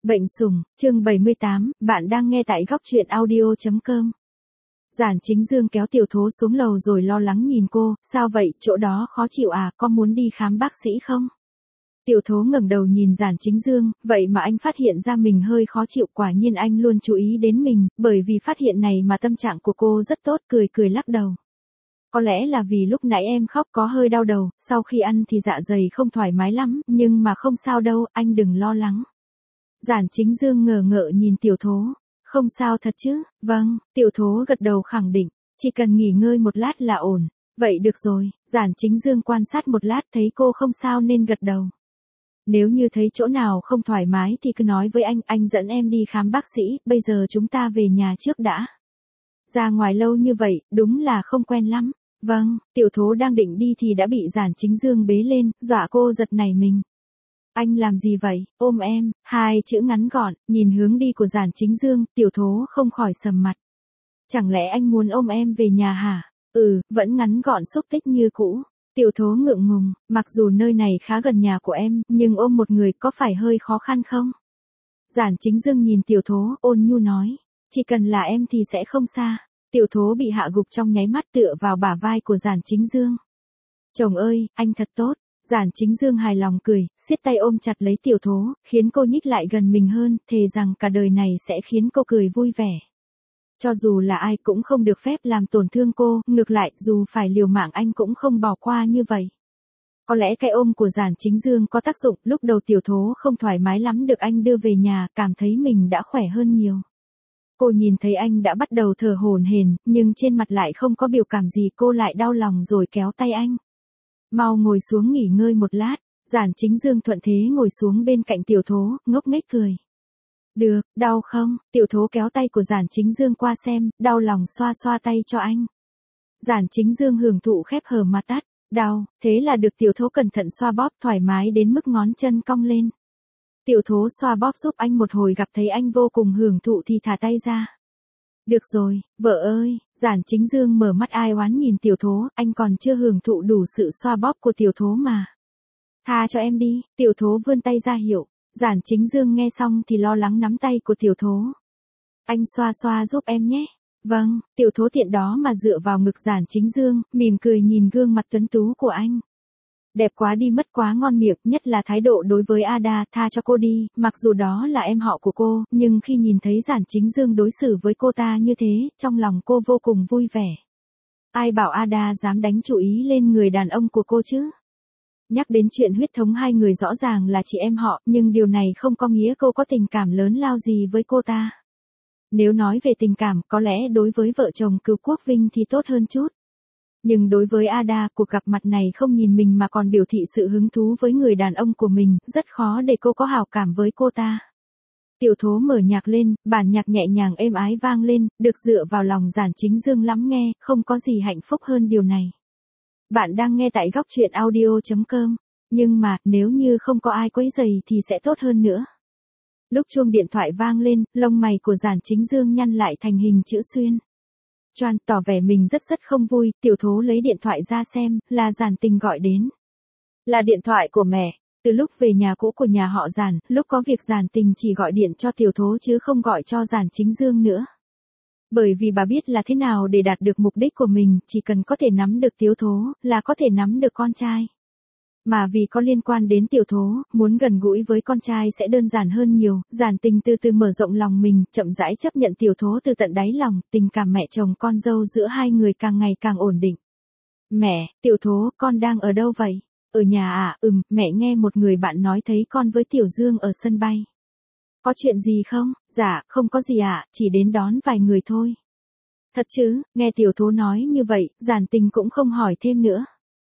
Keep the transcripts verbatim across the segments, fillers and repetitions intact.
Bệnh sủng, chương bảy mươi tám, bạn đang nghe tại góc truyện audio chấm com. Giản Chính Dương kéo Tiểu Thố xuống lầu rồi lo lắng nhìn cô, sao vậy, chỗ đó khó chịu à, có muốn đi khám bác sĩ không? Tiểu Thố ngẩng đầu nhìn Giản Chính Dương, vậy mà anh phát hiện ra mình hơi khó chịu, quả nhiên anh luôn chú ý đến mình, bởi vì phát hiện này mà tâm trạng của cô rất tốt, cười cười lắc đầu. Có lẽ là vì lúc nãy em khóc có hơi đau đầu, sau khi ăn thì dạ dày không thoải mái lắm, nhưng mà không sao đâu, anh đừng lo lắng. Giản Chính Dương ngờ ngợ nhìn Tiểu Thố, không sao thật chứ, vâng, Tiểu Thố gật đầu khẳng định, chỉ cần nghỉ ngơi một lát là ổn, vậy được rồi, Giản Chính Dương quan sát một lát thấy cô không sao nên gật đầu. Nếu như thấy chỗ nào không thoải mái thì cứ nói với anh, anh dẫn em đi khám bác sĩ, bây giờ chúng ta về nhà trước đã. Ra ngoài lâu như vậy, đúng là không quen lắm. Vâng, Tiểu Thố đang định đi thì đã bị Giản Chính Dương bế lên, dọa cô giật nảy mình. Anh làm gì vậy, ôm em, hai chữ ngắn gọn, nhìn hướng đi của Giản Chính Dương, Tiểu Thố không khỏi sầm mặt. Chẳng lẽ anh muốn ôm em về nhà hả? Ừ, vẫn ngắn gọn xúc tích như cũ. Tiểu Thố ngượng ngùng, mặc dù nơi này khá gần nhà của em, nhưng ôm một người có phải hơi khó khăn không? Giản Chính Dương nhìn Tiểu Thố, ôn nhu nói, chỉ cần là em thì sẽ không xa. Tiểu Thố bị hạ gục trong nháy mắt tựa vào bả vai của Giản Chính Dương. Chồng ơi, anh thật tốt. Giản Chính Dương hài lòng cười, siết tay ôm chặt lấy Tiểu Thố, khiến cô nhích lại gần mình hơn, thề rằng cả đời này sẽ khiến cô cười vui vẻ. Cho dù là ai cũng không được phép làm tổn thương cô, ngược lại, dù phải liều mạng anh cũng không bỏ qua như vậy. Có lẽ cái ôm của Giản Chính Dương có tác dụng, lúc đầu Tiểu Thố không thoải mái lắm được anh đưa về nhà, cảm thấy mình đã khỏe hơn nhiều. Cô nhìn thấy anh đã bắt đầu thở hổn hển, nhưng trên mặt lại không có biểu cảm gì, cô lại đau lòng rồi kéo tay anh. Mau ngồi xuống nghỉ ngơi một lát, Giản Chính Dương thuận thế ngồi xuống bên cạnh Tiểu Thố, ngốc nghếch cười. Được, đau không? Tiểu Thố kéo tay của Giản Chính Dương qua xem, đau lòng xoa xoa tay cho anh. Giản Chính Dương hưởng thụ khép hờ mà tắt, đau, thế là được Tiểu Thố cẩn thận xoa bóp thoải mái đến mức ngón chân cong lên. Tiểu Thố xoa bóp giúp anh một hồi, gặp thấy anh vô cùng hưởng thụ thì thả tay ra. Được rồi, vợ ơi, Giản Chính Dương mở mắt ai oán nhìn Tiểu Thố, anh còn chưa hưởng thụ đủ sự xoa bóp của Tiểu Thố mà. Tha cho em đi, Tiểu Thố vươn tay ra hiệu, Giản Chính Dương nghe xong thì lo lắng nắm tay của Tiểu Thố. Anh xoa xoa giúp em nhé. Vâng, Tiểu Thố tiện đó mà dựa vào ngực Giản Chính Dương, mỉm cười nhìn gương mặt tuấn tú của anh. Đẹp quá đi mất, quá ngon miệng, nhất là thái độ đối với Ada, tha cho cô đi, mặc dù đó là em họ của cô, nhưng khi nhìn thấy Giản Chính Dương đối xử với cô ta như thế, trong lòng cô vô cùng vui vẻ. Ai bảo Ada dám đánh chủ ý lên người đàn ông của cô chứ? Nhắc đến chuyện huyết thống hai người rõ ràng là chị em họ, nhưng điều này không có nghĩa cô có tình cảm lớn lao gì với cô ta. Nếu nói về tình cảm, có lẽ đối với vợ chồng Cửu Quốc Vinh thì tốt hơn chút. Nhưng đối với Ada, cuộc gặp mặt này không nhìn mình mà còn biểu thị sự hứng thú với người đàn ông của mình, rất khó để cô có hảo cảm với cô ta. Tiểu Thố mở nhạc lên, bản nhạc nhẹ nhàng êm ái vang lên, được dựa vào lòng Giản Chính Dương lắng nghe, không có gì hạnh phúc hơn điều này. Bạn đang nghe tại góc truyện audio chấm com, nhưng mà, nếu như không có ai quấy rầy thì sẽ tốt hơn nữa. Lúc chuông điện thoại vang lên, lông mày của Giản Chính Dương nhăn lại thành hình chữ xuyên. Choan, tỏ vẻ mình rất rất không vui, Tiểu Thố lấy điện thoại ra xem, là Giản Tình gọi đến. Là điện thoại của mẹ, từ lúc về nhà cũ của nhà họ Giản, lúc có việc Giản Tình chỉ gọi điện cho Tiểu Thố chứ không gọi cho Giản Chính Dương nữa. Bởi vì bà biết là thế nào để đạt được mục đích của mình, chỉ cần có thể nắm được Tiểu Thố, là có thể nắm được con trai. Mà vì có liên quan đến Tiểu Thố, muốn gần gũi với con trai sẽ đơn giản hơn nhiều, Giản Tình từ từ mở rộng lòng mình, chậm rãi chấp nhận Tiểu Thố từ tận đáy lòng, tình cảm mẹ chồng con dâu giữa hai người càng ngày càng ổn định. Mẹ, Tiểu Thố, con đang ở đâu vậy? Ở nhà à, ừm, mẹ nghe một người bạn nói thấy con với Tiểu Dương ở sân bay. Có chuyện gì không? Dạ, không có gì ạ, à, chỉ đến đón vài người thôi. Thật chứ, nghe Tiểu Thố nói như vậy, Giản Tình cũng không hỏi thêm nữa.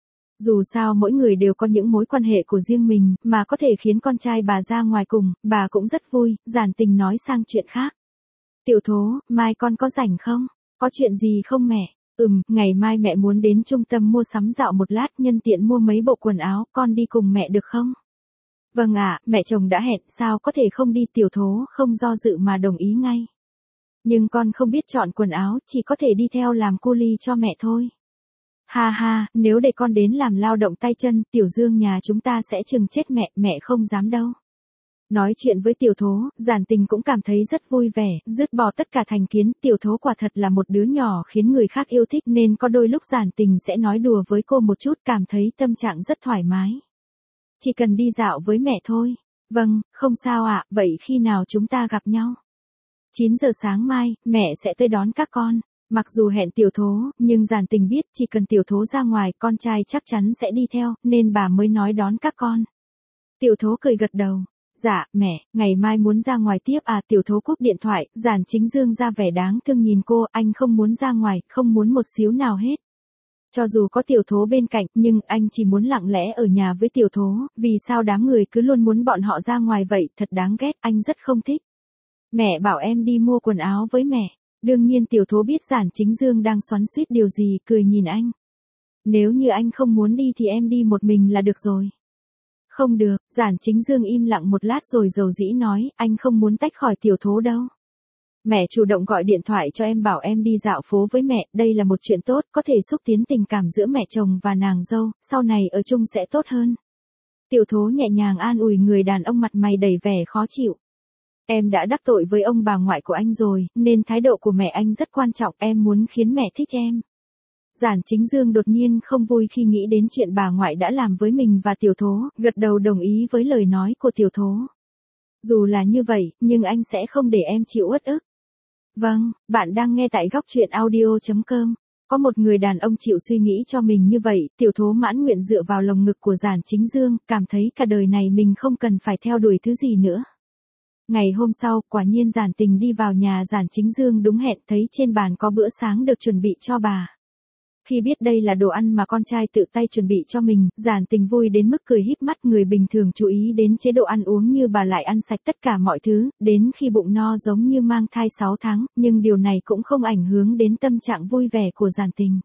Dù sao mỗi người đều có những mối quan hệ của riêng mình, mà có thể khiến con trai bà ra ngoài cùng, bà cũng rất vui, Giản Tình nói sang chuyện khác. Tiểu Thố, mai con có rảnh không? Có chuyện gì không mẹ? Ừm, ngày mai mẹ muốn đến trung tâm mua sắm dạo một lát, nhân tiện mua mấy bộ quần áo, con đi cùng mẹ được không? Vâng ạ, mẹ chồng đã hẹn, sao có thể không đi, Tiểu Thố không do dự mà đồng ý ngay. Nhưng con không biết chọn quần áo, chỉ có thể đi theo làm cu li cho mẹ thôi. Ha ha, nếu để con đến làm lao động tay chân, Tiểu Dương nhà chúng ta sẽ chừng chết mẹ, mẹ không dám đâu. Nói chuyện với tiểu thố, Giản Tình cũng cảm thấy rất vui vẻ, dứt bỏ tất cả thành kiến, tiểu thố quả thật là một đứa nhỏ khiến người khác yêu thích nên có đôi lúc Giản Tình sẽ nói đùa với cô một chút, cảm thấy tâm trạng rất thoải mái. Chỉ cần đi dạo với mẹ thôi. Vâng, không sao ạ, vậy khi nào chúng ta gặp nhau? chín giờ sáng mai, mẹ sẽ tới đón các con. Mặc dù hẹn tiểu thố, nhưng Giản Tình biết chỉ cần tiểu thố ra ngoài, con trai chắc chắn sẽ đi theo, nên bà mới nói đón các con. Tiểu thố cười gật đầu. Dạ, mẹ, ngày mai muốn ra ngoài tiếp à? Tiểu thố cúp điện thoại, Giản Chính Dương ra vẻ đáng thương nhìn cô, anh không muốn ra ngoài, không muốn một xíu nào hết. Cho dù có tiểu thố bên cạnh, nhưng anh chỉ muốn lặng lẽ ở nhà với tiểu thố, vì sao đám người cứ luôn muốn bọn họ ra ngoài vậy, thật đáng ghét, anh rất không thích. Mẹ bảo em đi mua quần áo với mẹ. Đương nhiên tiểu thố biết Giản Chính Dương đang xoắn xuýt điều gì, cười nhìn anh. Nếu như anh không muốn đi thì em đi một mình là được rồi. Không được, Giản Chính Dương im lặng một lát rồi dầu dĩ nói, anh không muốn tách khỏi tiểu thố đâu. Mẹ chủ động gọi điện thoại cho em bảo em đi dạo phố với mẹ, đây là một chuyện tốt, có thể xúc tiến tình cảm giữa mẹ chồng và nàng dâu, sau này ở chung sẽ tốt hơn. Tiểu thố nhẹ nhàng an ủi người đàn ông mặt mày đầy vẻ khó chịu. Em đã đắc tội với ông bà ngoại của anh rồi, nên thái độ của mẹ anh rất quan trọng, em muốn khiến mẹ thích em. Giản Chính Dương đột nhiên không vui khi nghĩ đến chuyện bà ngoại đã làm với mình và tiểu thố, gật đầu đồng ý với lời nói của tiểu thố. Dù là như vậy, nhưng anh sẽ không để em chịu uất ức. Vâng, bạn đang nghe tại góc truyện audio chấm com. Có một người đàn ông chịu suy nghĩ cho mình như vậy, tiểu thố mãn nguyện dựa vào lồng ngực của Giản Chính Dương, cảm thấy cả đời này mình không cần phải theo đuổi thứ gì nữa. Ngày hôm sau, quả nhiên Giản Tình đi vào nhà Giản Chính Dương đúng hẹn, thấy trên bàn có bữa sáng được chuẩn bị cho bà. Khi biết đây là đồ ăn mà con trai tự tay chuẩn bị cho mình, Giản Tình vui đến mức cười híp mắt. Người bình thường chú ý đến chế độ ăn uống như bà lại ăn sạch tất cả mọi thứ, đến khi bụng no giống như mang thai sáu tháng, nhưng điều này cũng không ảnh hưởng đến tâm trạng vui vẻ của Giản Tình.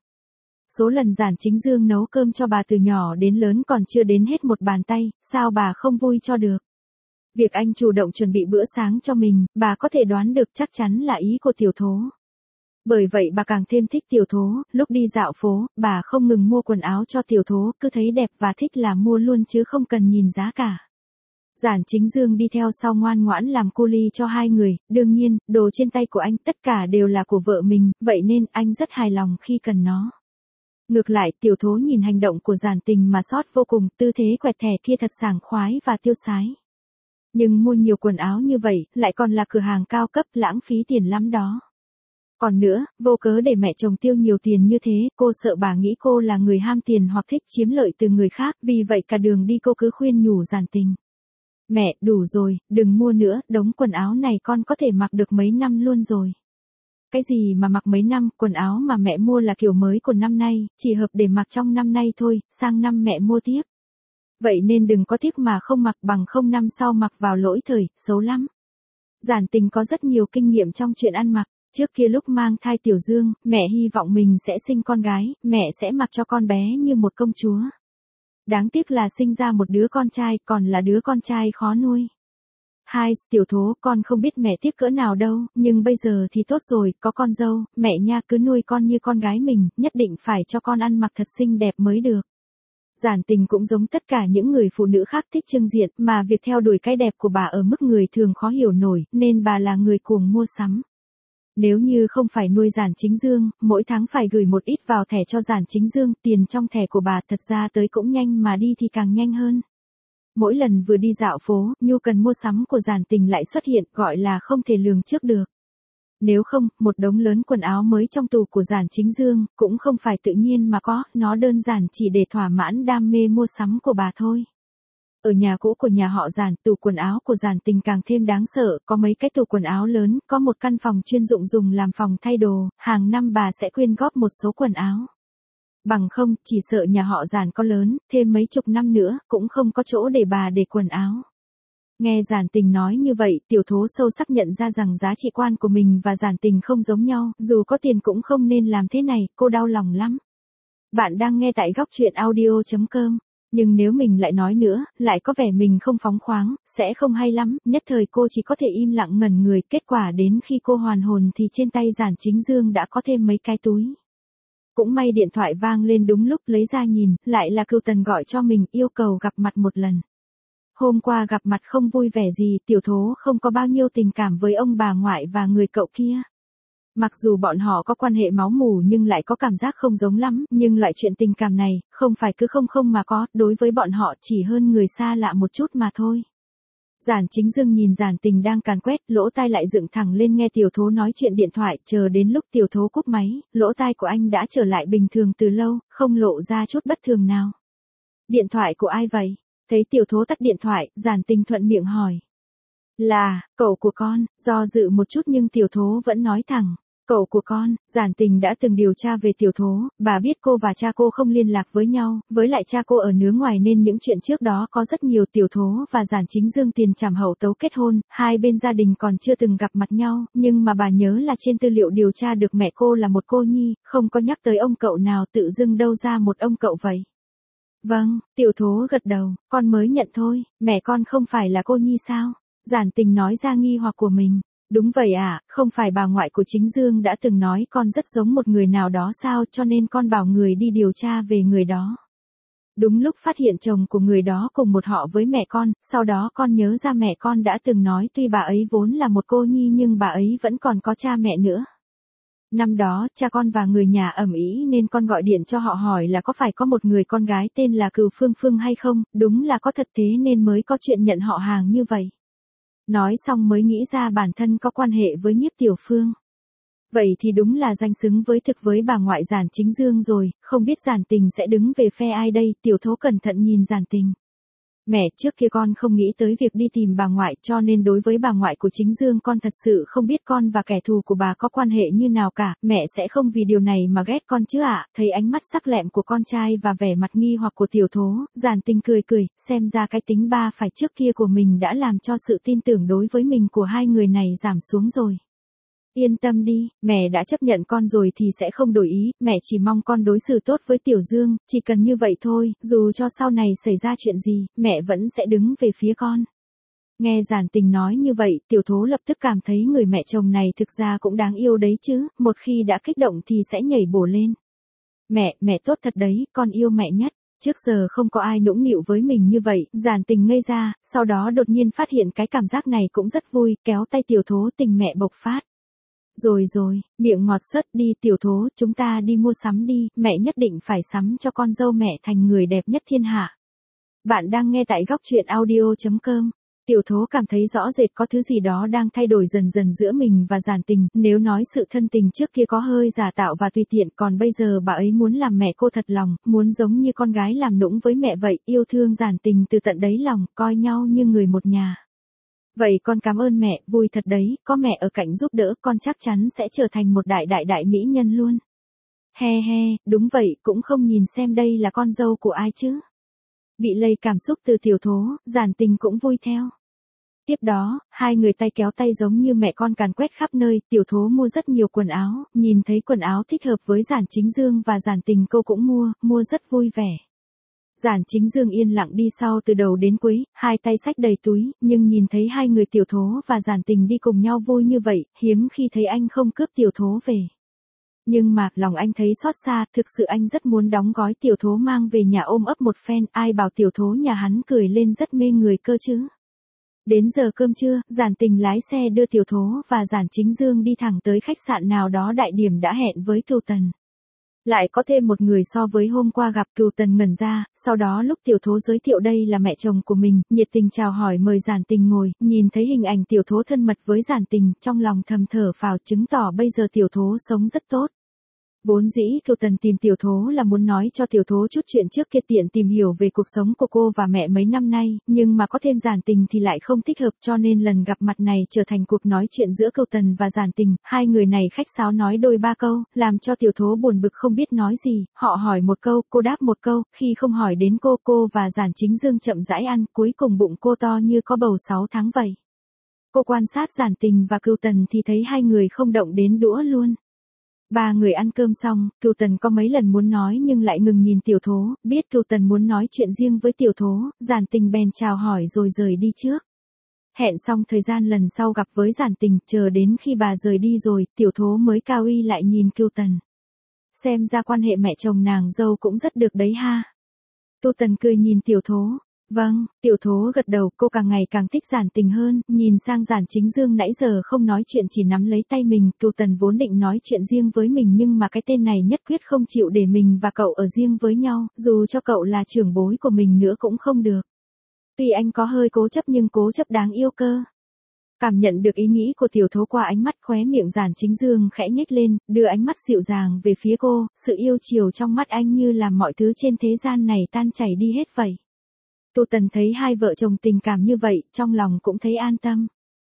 Số lần Giản Chính Dương nấu cơm cho bà từ nhỏ đến lớn còn chưa đến hết một bàn tay, sao bà không vui cho được. Việc anh chủ động chuẩn bị bữa sáng cho mình, bà có thể đoán được chắc chắn là ý của tiểu thố. Bởi vậy bà càng thêm thích tiểu thố, lúc đi dạo phố, bà không ngừng mua quần áo cho tiểu thố, cứ thấy đẹp và thích là mua luôn chứ không cần nhìn giá cả. Giản Chính Dương đi theo sau ngoan ngoãn làm cu li cho hai người, đương nhiên, đồ trên tay của anh tất cả đều là của vợ mình, vậy nên anh rất hài lòng khi cần nó. Ngược lại, tiểu thố nhìn hành động của Giản Tình mà xót vô cùng, tư thế quẹt thẻ kia thật sảng khoái và tiêu sái. Nhưng mua nhiều quần áo như vậy, lại còn là cửa hàng cao cấp, lãng phí tiền lắm đó. Còn nữa, vô cớ để mẹ chồng tiêu nhiều tiền như thế, cô sợ bà nghĩ cô là người ham tiền hoặc thích chiếm lợi từ người khác, vì vậy cả đường đi cô cứ khuyên nhủ Giản Tình. Mẹ, đủ rồi, đừng mua nữa, đống quần áo này con có thể mặc được mấy năm luôn rồi. Cái gì mà mặc mấy năm, quần áo mà mẹ mua là kiểu mới của năm nay, chỉ hợp để mặc trong năm nay thôi, sang năm mẹ mua tiếp. Vậy nên đừng có tiếc mà không mặc, bằng không năm sau mặc vào lỗi thời, xấu lắm. Giản Tình có rất nhiều kinh nghiệm trong chuyện ăn mặc. Trước kia lúc mang thai Tiểu Dương, mẹ hy vọng mình sẽ sinh con gái, mẹ sẽ mặc cho con bé như một công chúa. Đáng tiếc là sinh ra một đứa con trai, còn là đứa con trai khó nuôi. Hai, tiểu thố, con không biết mẹ tiếc cỡ nào đâu, nhưng bây giờ thì tốt rồi, có con dâu, mẹ nha cứ nuôi con như con gái mình, nhất định phải cho con ăn mặc thật xinh đẹp mới được. Giản Tình cũng giống tất cả những người phụ nữ khác thích trưng diện, mà việc theo đuổi cái đẹp của bà ở mức người thường khó hiểu nổi, nên bà là người cuồng mua sắm. Nếu như không phải nuôi Giản Chính Dương, mỗi tháng phải gửi một ít vào thẻ cho Giản Chính Dương, tiền trong thẻ của bà thật ra tới cũng nhanh mà đi thì càng nhanh hơn. Mỗi lần vừa đi dạo phố, nhu cần mua sắm của Giản Tình lại xuất hiện, gọi là không thể lường trước được. Nếu không, một đống lớn quần áo mới trong tủ của Giản Chính Dương, cũng không phải tự nhiên mà có, nó đơn giản chỉ để thỏa mãn đam mê mua sắm của bà thôi. Ở nhà cũ của nhà họ Giản, tủ quần áo của Giản Tình càng thêm đáng sợ, có mấy cái tủ quần áo lớn, có một căn phòng chuyên dụng dùng làm phòng thay đồ, hàng năm bà sẽ quyên góp một số quần áo. Bằng không, chỉ sợ nhà họ Giản có lớn, thêm mấy chục năm nữa, cũng không có chỗ để bà để quần áo. Nghe Giản Tình nói như vậy, tiểu thố sâu sắc nhận ra rằng giá trị quan của mình và Giản Tình không giống nhau, dù có tiền cũng không nên làm thế này, cô đau lòng lắm. Bạn đang nghe tại góc truyện audio chấm com. Nhưng nếu mình lại nói nữa, lại có vẻ mình không phóng khoáng, sẽ không hay lắm, nhất thời cô chỉ có thể im lặng ngẩn người, kết quả đến khi cô hoàn hồn thì trên tay Giản Chính Dương đã có thêm mấy cái túi. Cũng may điện thoại vang lên đúng lúc, lấy ra nhìn, lại là Cửu Tần gọi cho mình, yêu cầu gặp mặt một lần. Hôm qua gặp mặt không vui vẻ gì, tiểu thố không có bao nhiêu tình cảm với ông bà ngoại và người cậu kia. Mặc dù bọn họ có quan hệ máu mủ nhưng lại có cảm giác không giống lắm, nhưng loại chuyện tình cảm này, không phải cứ không không mà có, đối với bọn họ chỉ hơn người xa lạ một chút mà thôi. Giản Chính Dương nhìn Giản Tình đang càn quét, lỗ tai lại dựng thẳng lên nghe tiểu thố nói chuyện điện thoại, chờ đến lúc tiểu thố cúp máy, lỗ tai của anh đã trở lại bình thường từ lâu, không lộ ra chút bất thường nào. Điện thoại của ai vậy? Thấy tiểu thố tắt điện thoại, Giản Tình thuận miệng hỏi. Là, cậu của con, do dự một chút nhưng tiểu thố vẫn nói thẳng. Cậu của con, Giản Tình đã từng điều tra về tiểu thố, bà biết cô và cha cô không liên lạc với nhau, với lại cha cô ở nước ngoài nên những chuyện trước đó có rất nhiều. Tiểu thố và Giản Chính Dương tiền trảm hậu tấu kết hôn, hai bên gia đình còn chưa từng gặp mặt nhau, nhưng mà bà nhớ là trên tư liệu điều tra được mẹ cô là một cô nhi, không có nhắc tới ông cậu nào, tự dưng đâu ra một ông cậu vậy. Vâng, tiểu thố gật đầu, con mới nhận thôi, mẹ con không phải là cô nhi sao? Giản Tình nói ra nghi hoặc của mình. Đúng vậy à, không phải bà ngoại của Chính Dương đã từng nói con rất giống một người nào đó sao, cho nên con bảo người đi điều tra về người đó. Đúng lúc phát hiện chồng của người đó cùng một họ với mẹ con, sau đó con nhớ ra mẹ con đã từng nói tuy bà ấy vốn là một cô nhi nhưng bà ấy vẫn còn có cha mẹ nữa. Năm đó, cha con và người nhà ầm ĩ nên con gọi điện cho họ hỏi là có phải có một người con gái tên là Cừu Phương Phương hay không, đúng là có thật thế nên mới có chuyện nhận họ hàng như vậy. Nói xong mới nghĩ ra bản thân có quan hệ với Nhiếp Tiểu Phương. Vậy thì đúng là danh xứng với thực với bà ngoại Giản Chính Dương rồi, không biết Giản Tình sẽ đứng về phe ai đây. Tiểu thố cẩn thận nhìn Giản Tình. Mẹ, trước kia con không nghĩ tới việc đi tìm bà ngoại, cho nên đối với bà ngoại của Chính Dương con thật sự không biết con và kẻ thù của bà có quan hệ như nào cả. Mẹ sẽ không vì điều này mà ghét con chứ ạ? Thấy ánh mắt sắc lẹm của con trai và vẻ mặt nghi hoặc của tiểu thố, Giản Tình cười cười, xem ra cái tính ba phải trước kia của mình đã làm cho sự tin tưởng đối với mình của hai người này giảm xuống rồi. Yên tâm đi, mẹ đã chấp nhận con rồi thì sẽ không đổi ý, mẹ chỉ mong con đối xử tốt với Tiểu Dương, chỉ cần như vậy thôi, dù cho sau này xảy ra chuyện gì, mẹ vẫn sẽ đứng về phía con. Nghe Giản Tình nói như vậy, tiểu thố lập tức cảm thấy người mẹ chồng này thực ra cũng đáng yêu đấy chứ, một khi đã kích động thì sẽ nhảy bổ lên. Mẹ, mẹ tốt thật đấy, con yêu mẹ nhất. Trước giờ không có ai nũng nịu với mình như vậy, Giản Tình ngây ra, sau đó đột nhiên phát hiện cái cảm giác này cũng rất vui, kéo tay tiểu thố tình mẹ bộc phát. Rồi rồi, miệng ngọt sớt đi tiểu thố, chúng ta đi mua sắm đi, mẹ nhất định phải sắm cho con dâu mẹ thành người đẹp nhất thiên hạ. Bạn đang nghe tại góc truyện audio chấm com. Tiểu thố cảm thấy rõ rệt có thứ gì đó đang thay đổi dần dần giữa mình và Giản Tình, nếu nói sự thân tình trước kia có hơi giả tạo và tùy tiện, còn bây giờ bà ấy muốn làm mẹ cô thật lòng, muốn giống như con gái làm nũng với mẹ vậy, yêu thương Giản Tình từ tận đáy lòng, coi nhau như người một nhà. Vậy con cảm ơn mẹ, vui thật đấy, có mẹ ở cạnh giúp đỡ, con chắc chắn sẽ trở thành một đại đại đại mỹ nhân luôn. He he, đúng vậy, cũng không nhìn xem đây là con dâu của ai chứ. Bị lây cảm xúc từ tiểu thố, Giản Tình cũng vui theo. Tiếp đó, hai người tay kéo tay giống như mẹ con càn quét khắp nơi, tiểu thố mua rất nhiều quần áo, nhìn thấy quần áo thích hợp với Giản Chính Dương và Giản Tình cô cũng mua, mua rất vui vẻ. Giản Chính Dương yên lặng đi sau từ đầu đến cuối, hai tay xách đầy túi, nhưng nhìn thấy hai người tiểu thố và Giản Tình đi cùng nhau vui như vậy, hiếm khi thấy anh không cướp tiểu thố về. Nhưng mà, lòng anh thấy xót xa, thực sự anh rất muốn đóng gói tiểu thố mang về nhà ôm ấp một phen, ai bảo tiểu thố nhà hắn cười lên rất mê người cơ chứ. Đến giờ cơm trưa, Giản Tình lái xe đưa tiểu thố và Giản Chính Dương đi thẳng tới khách sạn nào đó đại điểm đã hẹn với Cừu Tần. Lại có thêm một người so với hôm qua gặp. Cừu Tần ngẩn ra, sau đó lúc tiểu thố giới thiệu đây là mẹ chồng của mình, nhiệt tình chào hỏi mời Giản Tình ngồi, nhìn thấy hình ảnh tiểu thố thân mật với Giản Tình, trong lòng thầm thở phào chứng tỏ bây giờ tiểu thố sống rất tốt. Vốn dĩ Cừu Tần tìm tiểu thố là muốn nói cho tiểu thố chút chuyện trước kia tiện tìm hiểu về cuộc sống của cô và mẹ mấy năm nay, nhưng mà có thêm Giản Tình thì lại không thích hợp, cho nên lần gặp mặt này trở thành cuộc nói chuyện giữa Cừu Tần và Giản Tình, hai người này khách sáo nói đôi ba câu, làm cho tiểu thố buồn bực không biết nói gì, họ hỏi một câu, cô đáp một câu, khi không hỏi đến cô, cô và Giản Chính Dương chậm rãi ăn, cuối cùng bụng cô to như có bầu sáu tháng vậy. Cô quan sát Giản Tình và Cừu Tần thì thấy hai người không động đến đũa luôn. Ba người ăn cơm xong, Cừu Tần có mấy lần muốn nói nhưng lại ngừng nhìn tiểu thố, biết Cừu Tần muốn nói chuyện riêng với tiểu thố, Giản Tình bèn chào hỏi rồi rời đi trước. Hẹn xong thời gian lần sau gặp với Giản Tình, chờ đến khi bà rời đi rồi, tiểu thố mới cao uy lại nhìn Cừu Tần. Xem ra quan hệ mẹ chồng nàng dâu cũng rất được đấy ha. Cừu Tần cười nhìn tiểu thố. Vâng, tiểu thố gật đầu, cô càng ngày càng thích Giản Tình hơn, nhìn sang Giản Chính Dương nãy giờ không nói chuyện chỉ nắm lấy tay mình, Cửu Tần vốn định nói chuyện riêng với mình nhưng mà cái tên này nhất quyết không chịu để mình và cậu ở riêng với nhau, dù cho cậu là trưởng bối của mình nữa cũng không được. Tuy anh có hơi cố chấp nhưng cố chấp đáng yêu cơ. Cảm nhận được ý nghĩ của tiểu thố qua ánh mắt, khóe miệng Giản Chính Dương khẽ nhếch lên, đưa ánh mắt dịu dàng về phía cô, sự yêu chiều trong mắt anh như làm mọi thứ trên thế gian này tan chảy đi hết vậy. Cửu Tần thấy hai vợ chồng tình cảm như vậy, trong lòng cũng thấy an tâm.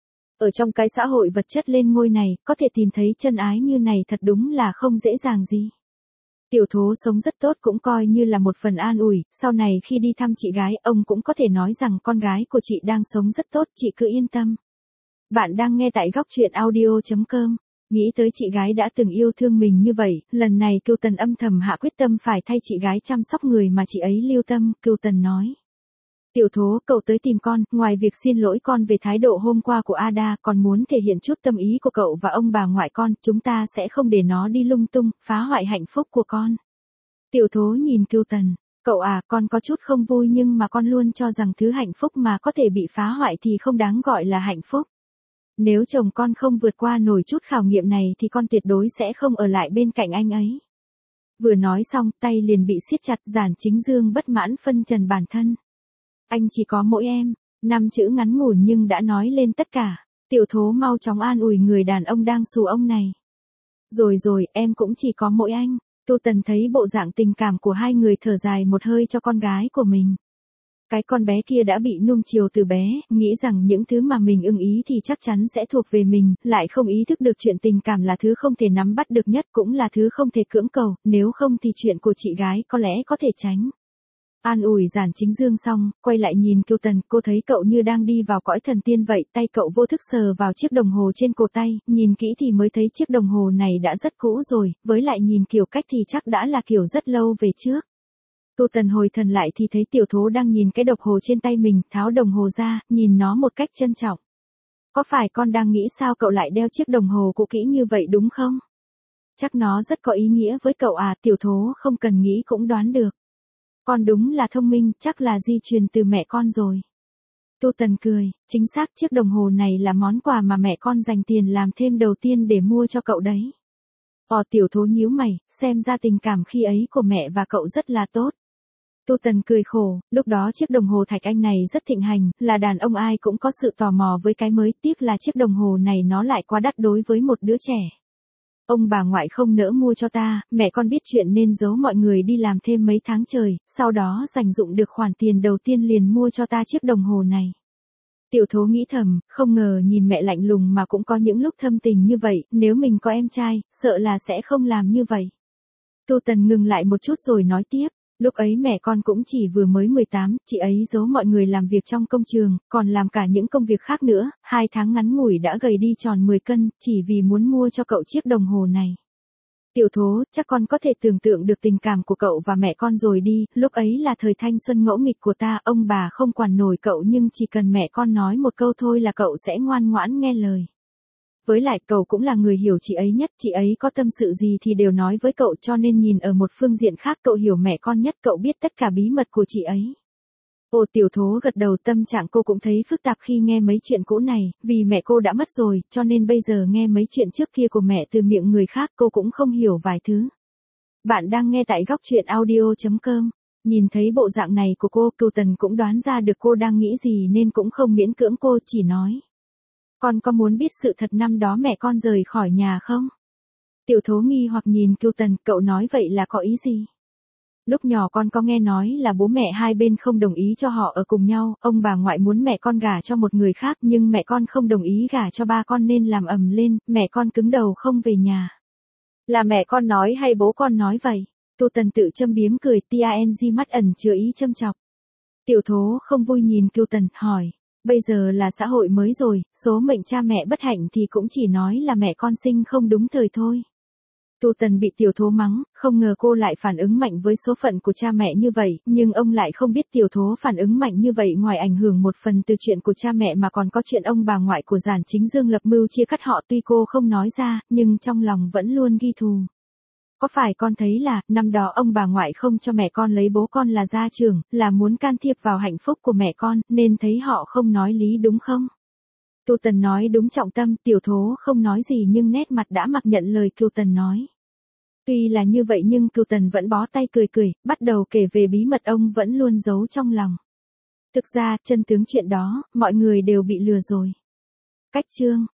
Ở trong cái xã hội vật chất lên ngôi này, có thể tìm thấy chân ái như này thật đúng là không dễ dàng gì. Tiểu thố sống rất tốt cũng coi như là một phần an ủi, sau này khi đi thăm chị gái, ông cũng có thể nói rằng con gái của chị đang sống rất tốt, chị cứ yên tâm. Bạn đang nghe tại góc truyện audio chấm com. Nghĩ tới chị gái đã từng yêu thương mình như vậy, lần này Cửu Tần âm thầm hạ quyết tâm phải thay chị gái chăm sóc người mà chị ấy lưu tâm, Cửu Tần nói. Tiểu thố, cậu tới tìm con, ngoài việc xin lỗi con về thái độ hôm qua của Ada, còn muốn thể hiện chút tâm ý của cậu và ông bà ngoại con, chúng ta sẽ không để nó đi lung tung, phá hoại hạnh phúc của con. Tiểu thố nhìn Cửu Tần, cậu à, con có chút không vui nhưng mà con luôn cho rằng thứ hạnh phúc mà có thể bị phá hoại thì không đáng gọi là hạnh phúc. Nếu chồng con không vượt qua nổi chút khảo nghiệm này thì con tuyệt đối sẽ không ở lại bên cạnh anh ấy. Vừa nói xong, tay liền bị siết chặt, Giản Chính Dương bất mãn phân trần bản thân. Anh chỉ có mỗi em, năm chữ ngắn ngủn nhưng đã nói lên tất cả. Tiểu thố mau chóng an ủi người đàn ông đang xù ông này. Rồi rồi, em cũng chỉ có mỗi anh. Cửu Tần thấy bộ dạng tình cảm của hai người, thở dài một hơi cho con gái của mình. Cái con bé kia đã bị nuông chiều từ bé, nghĩ rằng những thứ mà mình ưng ý thì chắc chắn sẽ thuộc về mình, lại không ý thức được chuyện tình cảm là thứ không thể nắm bắt được nhất, cũng là thứ không thể cưỡng cầu, nếu không thì chuyện của chị gái có lẽ có thể tránh. An ủi Giản Chính Dương xong, quay lại nhìn Cửu Tần, cô thấy cậu như đang đi vào cõi thần tiên vậy, tay cậu vô thức sờ vào chiếc đồng hồ trên cổ tay, nhìn kỹ thì mới thấy chiếc đồng hồ này đã rất cũ rồi, với lại nhìn kiểu cách thì chắc đã là kiểu rất lâu về trước. Cửu Tần hồi thần lại thì thấy tiểu thố đang nhìn cái đồng hồ trên tay mình, tháo đồng hồ ra, nhìn nó một cách trân trọng. Có phải con đang nghĩ sao cậu lại đeo chiếc đồng hồ cũ kỹ như vậy đúng không? Chắc nó rất có ý nghĩa với cậu à, tiểu thố không cần nghĩ cũng đoán được. Con đúng là thông minh, chắc là di truyền từ mẹ con rồi. Cửu Tần cười, chính xác chiếc đồng hồ này là món quà mà mẹ con dành tiền làm thêm đầu tiên để mua cho cậu đấy. Ồ, tiểu thố nhíu mày, xem ra tình cảm khi ấy của mẹ và cậu rất là tốt. Cửu Tần cười khổ, lúc đó chiếc đồng hồ thạch anh này rất thịnh hành, là đàn ông ai cũng có sự tò mò với cái mới, tiếc là chiếc đồng hồ này nó lại quá đắt đối với một đứa trẻ. Ông bà ngoại không nỡ mua cho ta, mẹ con biết chuyện nên giấu mọi người đi làm thêm mấy tháng trời, sau đó dành dụm được khoản tiền đầu tiên liền mua cho ta chiếc đồng hồ này. Tiểu thố nghĩ thầm, không ngờ nhìn mẹ lạnh lùng mà cũng có những lúc thâm tình như vậy, nếu mình có em trai, sợ là sẽ không làm như vậy. Cửu Tần ngừng lại một chút rồi nói tiếp. Lúc ấy mẹ con cũng chỉ vừa mới mười tám, chị ấy giấu mọi người làm việc trong công trường, còn làm cả những công việc khác nữa, hai tháng ngắn ngủi đã gầy đi tròn mười cân, chỉ vì muốn mua cho cậu chiếc đồng hồ này. Tiểu thố, chắc con có thể tưởng tượng được tình cảm của cậu và mẹ con rồi đi, lúc ấy là thời thanh xuân ngỗ nghịch của ta, ông bà không quản nổi cậu nhưng chỉ cần mẹ con nói một câu thôi là cậu sẽ ngoan ngoãn nghe lời. Với lại cậu cũng là người hiểu chị ấy nhất, chị ấy có tâm sự gì thì đều nói với cậu, cho nên nhìn ở một phương diện khác cậu hiểu mẹ con nhất, cậu biết tất cả bí mật của chị ấy. Ồ, tiểu thố gật đầu, tâm trạng cô cũng thấy phức tạp khi nghe mấy chuyện cũ này, vì mẹ cô đã mất rồi, cho nên bây giờ nghe mấy chuyện trước kia của mẹ từ miệng người khác cô cũng không hiểu vài thứ. Bạn đang nghe tại góc truyện audio chấm com. Nhìn thấy bộ dạng này của cô, Cửu Tần cũng đoán ra được cô đang nghĩ gì nên cũng không miễn cưỡng cô, chỉ nói. Con có muốn biết sự thật năm đó mẹ con rời khỏi nhà không? Tiểu thố nghi hoặc nhìn Cửu Tần, cậu nói vậy là có ý gì? Lúc nhỏ con có nghe nói là bố mẹ hai bên không đồng ý cho họ ở cùng nhau, ông bà ngoại muốn mẹ con gả cho một người khác nhưng mẹ con không đồng ý gả cho ba con nên làm ầm lên, mẹ con cứng đầu không về nhà. Là mẹ con nói hay bố con nói vậy? Cửu Tần tự châm biếm cười, tang mắt ẩn chứa ý châm chọc. Tiểu thố không vui nhìn Cửu Tần, hỏi. Bây giờ là xã hội mới rồi, số mệnh cha mẹ bất hạnh thì cũng chỉ nói là mẹ con sinh không đúng thời thôi. Cửu Tần bị tiểu thố mắng, không ngờ cô lại phản ứng mạnh với số phận của cha mẹ như vậy, nhưng ông lại không biết tiểu thố phản ứng mạnh như vậy ngoài ảnh hưởng một phần từ chuyện của cha mẹ mà còn có chuyện ông bà ngoại của Giản Chính Dương lập mưu chia cắt họ, tuy cô không nói ra, nhưng trong lòng vẫn luôn ghi thù. Có phải con thấy là, năm đó ông bà ngoại không cho mẹ con lấy bố con là gia trưởng, là muốn can thiệp vào hạnh phúc của mẹ con, nên thấy họ không nói lý đúng không? Cửu Tần nói đúng trọng tâm, Tiểu Thố không nói gì nhưng nét mặt đã mặc nhận lời Cửu Tần nói. Tuy là như vậy nhưng Cửu Tần vẫn bó tay cười cười, bắt đầu kể về bí mật ông vẫn luôn giấu trong lòng. Thực ra, chân tướng chuyện đó, mọi người đều bị lừa rồi. Cách chương